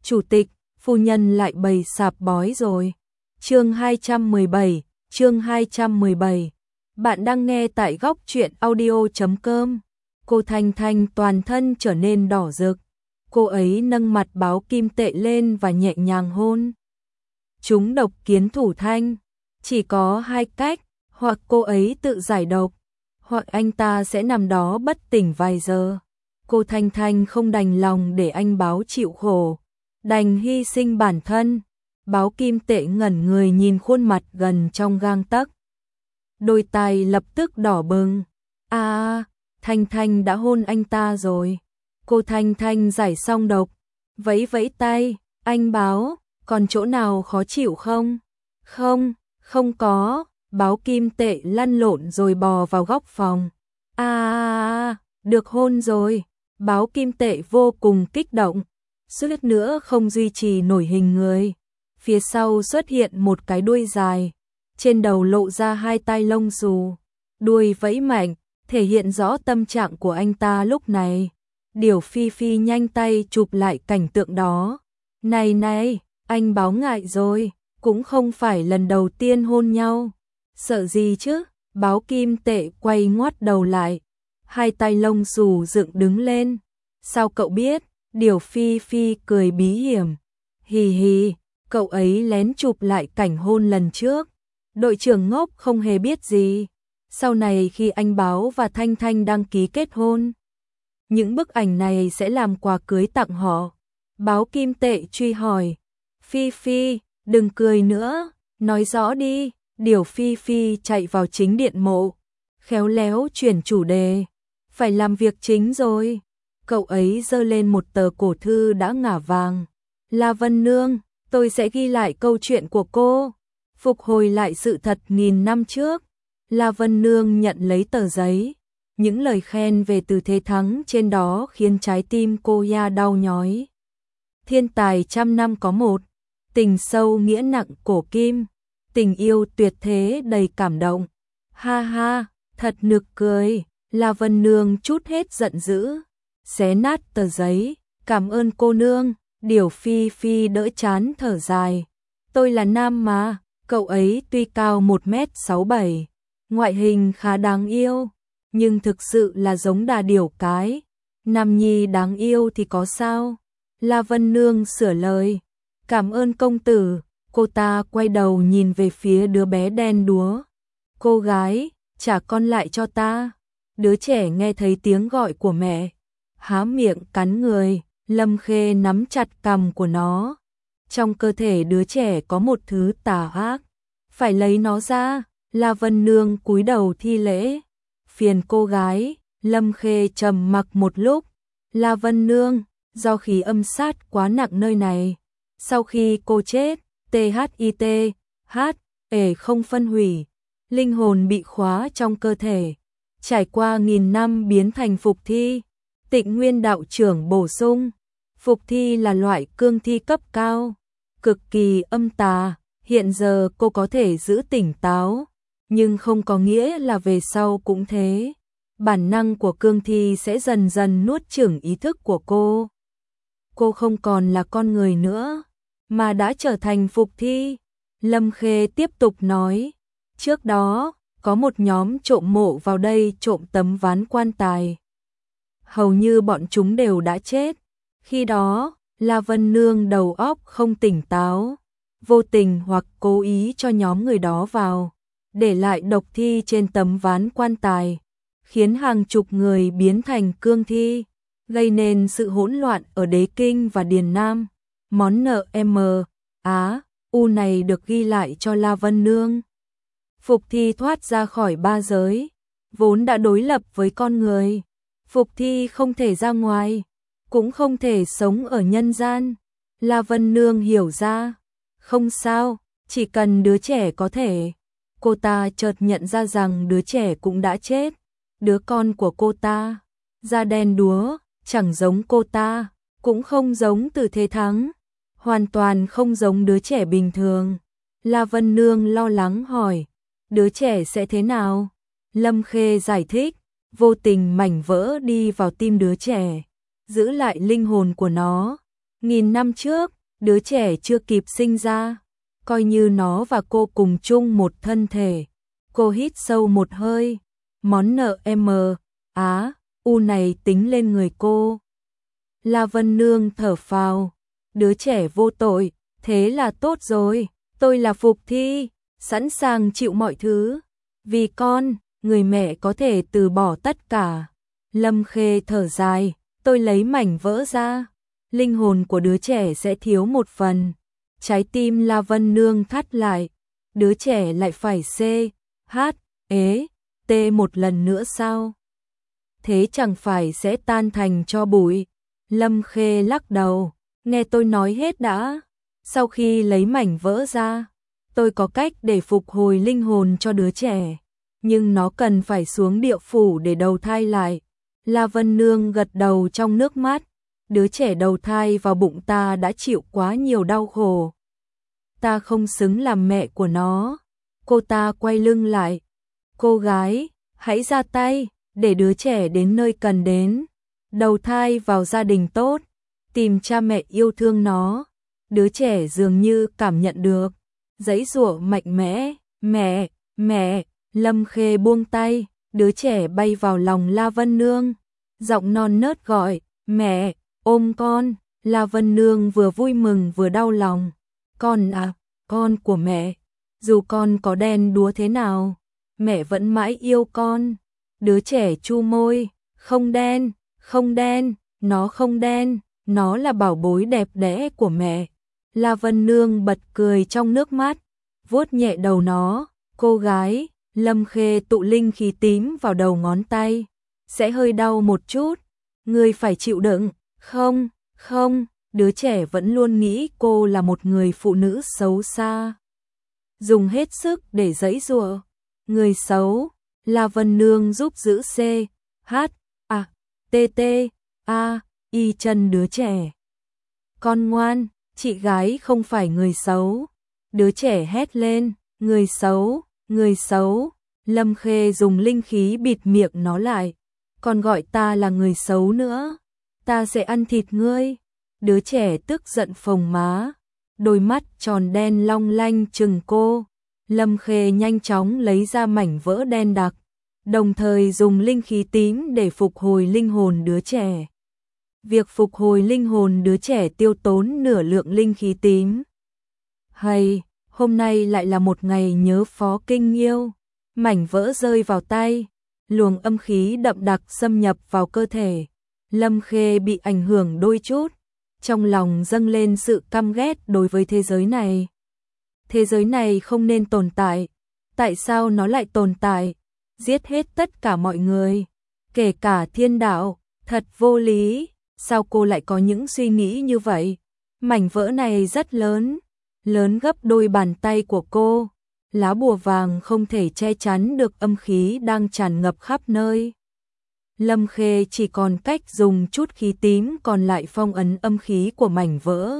Chủ tịch, phu nhân lại bày sạp bói rồi. Chương 217. Bạn đang nghe tại góc truyện audio.com. Cô Thanh Thanh toàn thân trở nên đỏ rực. Cô ấy nâng mặt báo kim tệ lên và nhẹ nhàng hôn. Chúng độc kiến thủ thanh. Chỉ có hai cách, hoặc cô ấy tự giải độc, hoặc anh ta sẽ nằm đó bất tỉnh vài giờ. Cô Thanh Thanh không đành lòng để anh báo chịu khổ, đành hy sinh bản thân. Báo kim tệ ngẩn người nhìn khuôn mặt gần trong gang tấc. Đôi tai lập tức đỏ bừng. Thanh Thanh đã hôn anh ta rồi. Cô Thanh Thanh giải xong độc, vẫy vẫy tay, anh báo, còn chỗ nào khó chịu không? Không có. Báo kim tệ lăn lộn rồi bò vào góc phòng. Được hôn rồi. Báo kim tệ vô cùng kích động, suýt nữa không duy trì nổi hình người. Phía sau xuất hiện một cái đuôi dài, trên đầu lộ ra hai tai lông xù, đuôi vẫy mạnh, thể hiện rõ tâm trạng của anh ta lúc này. Điểu Phi Phi nhanh tay chụp lại cảnh tượng đó. Này, anh báo ngại rồi, cũng không phải lần đầu tiên hôn nhau. Sợ gì chứ? Báo kim tệ quay ngoắt đầu lại, hai tai lông xù dựng đứng lên. Sao cậu biết? Điểu Phi Phi cười bí hiểm. Hì, cậu ấy lén chụp lại cảnh hôn lần trước. Đội trưởng ngốc không hề biết gì. Sau này khi anh Báo và Thanh Thanh đăng ký kết hôn, những bức ảnh này sẽ làm quà cưới tặng họ. Báo kim tệ truy hỏi. Phi Phi, đừng cười nữa, nói rõ đi. Điểu Phi Phi chạy vào chính điện mộ, khéo léo chuyển chủ đề. Phải làm việc chính rồi. Cậu ấy giơ lên một tờ cổ thư đã ngả vàng. La Vân Nương, tôi sẽ ghi lại câu chuyện của cô, phục hồi lại sự thật nghìn năm trước. La Vân Nương nhận lấy tờ giấy. Những lời khen về Từ Thế Thắng trên đó khiến trái tim cô ya đau nhói. Thiên tài trăm năm có một, tình sâu nghĩa nặng cổ kim, tình yêu tuyệt thế đầy cảm động. Ha, thật nực cười. La Vân Nương chút hết giận dữ, xé nát tờ giấy. Cảm ơn cô nương. Điểu Phi Phi đỡ chán thở dài. Tôi là nam mà. Cậu ấy tuy cao 1m67, ngoại hình khá đáng yêu, nhưng thực sự là giống đà điểu cái. Nam nhi đáng yêu thì có sao? La Vân Nương sửa lời. Cảm ơn công tử. Cô ta quay đầu nhìn về phía đứa bé đen đúa. Cô gái, trả con lại cho ta. Đứa trẻ nghe thấy tiếng gọi của mẹ, há miệng cắn người. Lâm Khê nắm chặt cằm của nó. Trong cơ thể đứa trẻ có một thứ tà ác, phải lấy nó ra. La Vân Nương cúi đầu thi lễ. Phiền cô gái. Lâm Khê trầm mặc một lúc. La Vân Nương, do khí âm sát quá nặng nơi này, sau khi cô chết, THIT, không phân hủy, linh hồn bị khóa trong cơ thể, trải qua nghìn năm biến thành phục thi. Tịnh Nguyên đạo trưởng bổ sung, phục thi là loại cương thi cấp cao, cực kỳ âm tà. Hiện giờ cô có thể giữ tỉnh táo, nhưng không có nghĩa là về sau cũng thế. Bản năng của cương thi sẽ dần dần nuốt chửng ý thức của cô. Cô không còn là con người nữa, mà đã trở thành phục thi. Lâm Khê tiếp tục nói. Trước đó, có một nhóm trộm mộ vào đây trộm tấm ván quan tài. Hầu như bọn chúng đều đã chết. Khi đó, La Vân Nương đầu óc không tỉnh táo, vô tình hoặc cố ý cho nhóm người đó vào, để lại độc thi trên tấm ván quan tài, khiến hàng chục người biến thành cương thi, gây nên sự hỗn loạn ở Đế Kinh và Điền Nam. Món nợ U này được ghi lại cho La Vân Nương. Phục thi thoát ra khỏi ba giới, vốn đã đối lập với con người. Phục thi không thể ra ngoài, cũng không thể sống ở nhân gian. La Vân Nương hiểu ra. Không sao, chỉ cần đứa trẻ có thể. Cô ta chợt nhận ra rằng đứa trẻ cũng đã chết. Đứa con của cô ta, da đen đúa, chẳng giống cô ta, cũng không giống Từ Thế Thắng, hoàn toàn không giống đứa trẻ bình thường. La Vân Nương lo lắng hỏi, đứa trẻ sẽ thế nào? Lâm Khê giải thích, vô tình mảnh vỡ đi vào tim đứa trẻ, giữ lại linh hồn của nó. nghìn năm trước, đứa trẻ chưa kịp sinh ra, coi như nó và cô cùng chung một thân thể. Cô hít sâu một hơi, món nợ u này tính lên người cô. La Vân Nương thở phào, đứa trẻ vô tội, thế là tốt rồi, tôi là Phục Thi, sẵn sàng chịu mọi thứ. Vì con, người mẹ có thể từ bỏ tất cả. Lâm Khê thở dài, tôi lấy mảnh vỡ ra, linh hồn của đứa trẻ sẽ thiếu một phần. Trái tim La Vân Nương thắt lại, đứa trẻ lại phải t một lần nữa sao? Thế chẳng phải sẽ tan thành tro bụi? Lâm Khê lắc đầu, nghe tôi nói hết đã. Sau khi lấy mảnh vỡ ra, tôi có cách để phục hồi linh hồn cho đứa trẻ, nhưng nó cần phải xuống địa phủ để đầu thai lại. La Vân Nương gật đầu trong nước mắt, đứa trẻ đầu thai vào bụng ta đã chịu quá nhiều đau khổ. Ta không xứng làm mẹ của nó. Cô ta quay lưng lại. Cô gái, hãy ra tay, để đứa trẻ đến nơi cần đến. Đầu thai vào gia đình tốt, tìm cha mẹ yêu thương nó. Đứa trẻ dường như cảm nhận được, giãy giụa mạnh mẽ, mẹ, Lâm Khê buông tay, đứa trẻ bay vào lòng La Vân Nương. Giọng non nớt gọi, mẹ, ôm con. La Vân Nương vừa vui mừng vừa đau lòng. Con à, con của mẹ, dù con có đen đúa thế nào, mẹ vẫn mãi yêu con. Đứa trẻ chu môi, không đen, nó không đen, nó là bảo bối đẹp đẽ của mẹ. La Vân Nương bật cười trong nước mắt, vuốt nhẹ đầu nó, cô gái. Lâm Khê tụ linh khí tím vào đầu ngón tay, sẽ hơi đau một chút, ngươi phải chịu đựng. Không, đứa trẻ vẫn luôn nghĩ cô là một người phụ nữ xấu xa, dùng hết sức để giãy giụa. Người xấu. La Vân Nương giúp giữ chân đứa trẻ. Con ngoan, chị gái không phải người xấu. Đứa trẻ hét lên, người xấu. Lâm Khê dùng linh khí bịt miệng nó lại. Còn gọi ta là người xấu nữa, ta sẽ ăn thịt ngươi. Đứa trẻ tức giận phồng má, đôi mắt tròn đen long lanh trừng cô. Lâm Khê nhanh chóng lấy ra mảnh vỡ đen đặc, đồng thời dùng linh khí tím để phục hồi linh hồn đứa trẻ. Việc phục hồi linh hồn đứa trẻ tiêu tốn nửa lượng linh khí tím. Hay, hôm nay lại là một ngày nhớ Phó Kinh Nghiêu. Mảnh vỡ rơi vào tay, luồng âm khí đậm đặc xâm nhập vào cơ thể. Lâm Khê bị ảnh hưởng đôi chút, trong lòng dâng lên sự căm ghét đối với thế giới này. Thế giới này không nên tồn tại, tại sao nó lại tồn tại? Giết hết tất cả mọi người, kể cả thiên đạo, thật vô lý. Sao cô lại có những suy nghĩ như vậy? Mảnh vỡ này rất lớn, lớn gấp đôi bàn tay của cô. Lá bùa vàng không thể che chắn được âm khí đang tràn ngập khắp nơi. Lâm Khê chỉ còn cách dùng chút khí tím còn lại phong ấn âm khí của mảnh vỡ.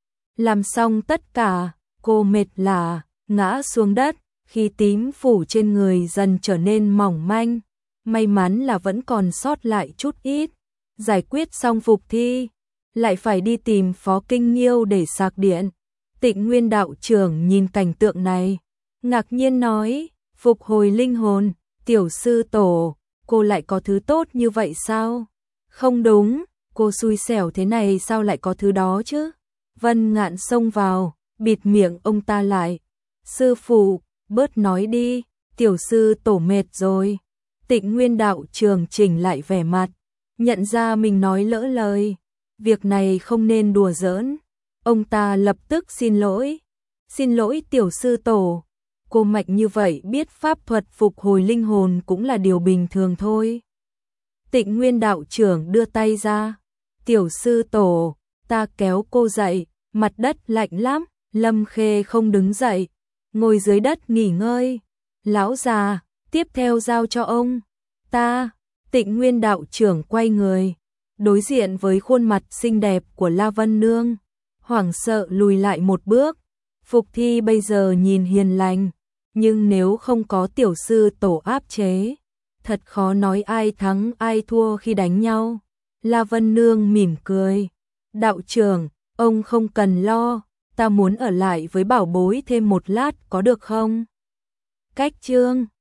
Làm xong tất cả, cô mệt lả, ngã xuống đất, khí tím phủ trên người dần trở nên mỏng manh. May mắn là vẫn còn sót lại chút ít. Giải quyết xong Phục Thi, lại phải đi tìm Phó Kinh Nghiêu để sạc điện. Tịnh Nguyên đạo trưởng nhìn cảnh tượng này, ngạc nhiên nói, phục hồi linh hồn, tiểu sư tổ, cô lại có thứ tốt như vậy sao? Không đúng, cô xui xẻo thế này sao lại có thứ đó chứ? Vân Ngạn xông vào, bịt miệng ông ta lại. Sư phụ, bớt nói đi, tiểu sư tổ mệt rồi. Tịnh Nguyên đạo trưởng chỉnh lại vẻ mặt, nhận ra mình nói lỡ lời. Việc này không nên đùa giỡn. Ông ta lập tức xin lỗi. Xin lỗi tiểu sư tổ. Cô mạnh như vậy biết pháp thuật phục hồi linh hồn cũng là điều bình thường thôi. Tịnh Nguyên đạo trưởng đưa tay ra. Tiểu sư tổ, ta kéo cô dậy, mặt đất lạnh lắm. Lâm Khê không đứng dậy, ngồi dưới đất nghỉ ngơi. Lão già, tiếp theo giao cho ông. Ta. Tịnh Nguyên đạo trưởng quay người, đối diện với khuôn mặt xinh đẹp của La Vân Nương, hoảng sợ lùi lại một bước. Phục Thi bây giờ nhìn hiền lành, nhưng nếu không có tiểu sư tổ áp chế, thật khó nói ai thắng ai thua khi đánh nhau. La Vân Nương mỉm cười, đạo trưởng, Ông không cần lo, ta muốn ở lại với bảo bối thêm một lát có được không? Cách Trương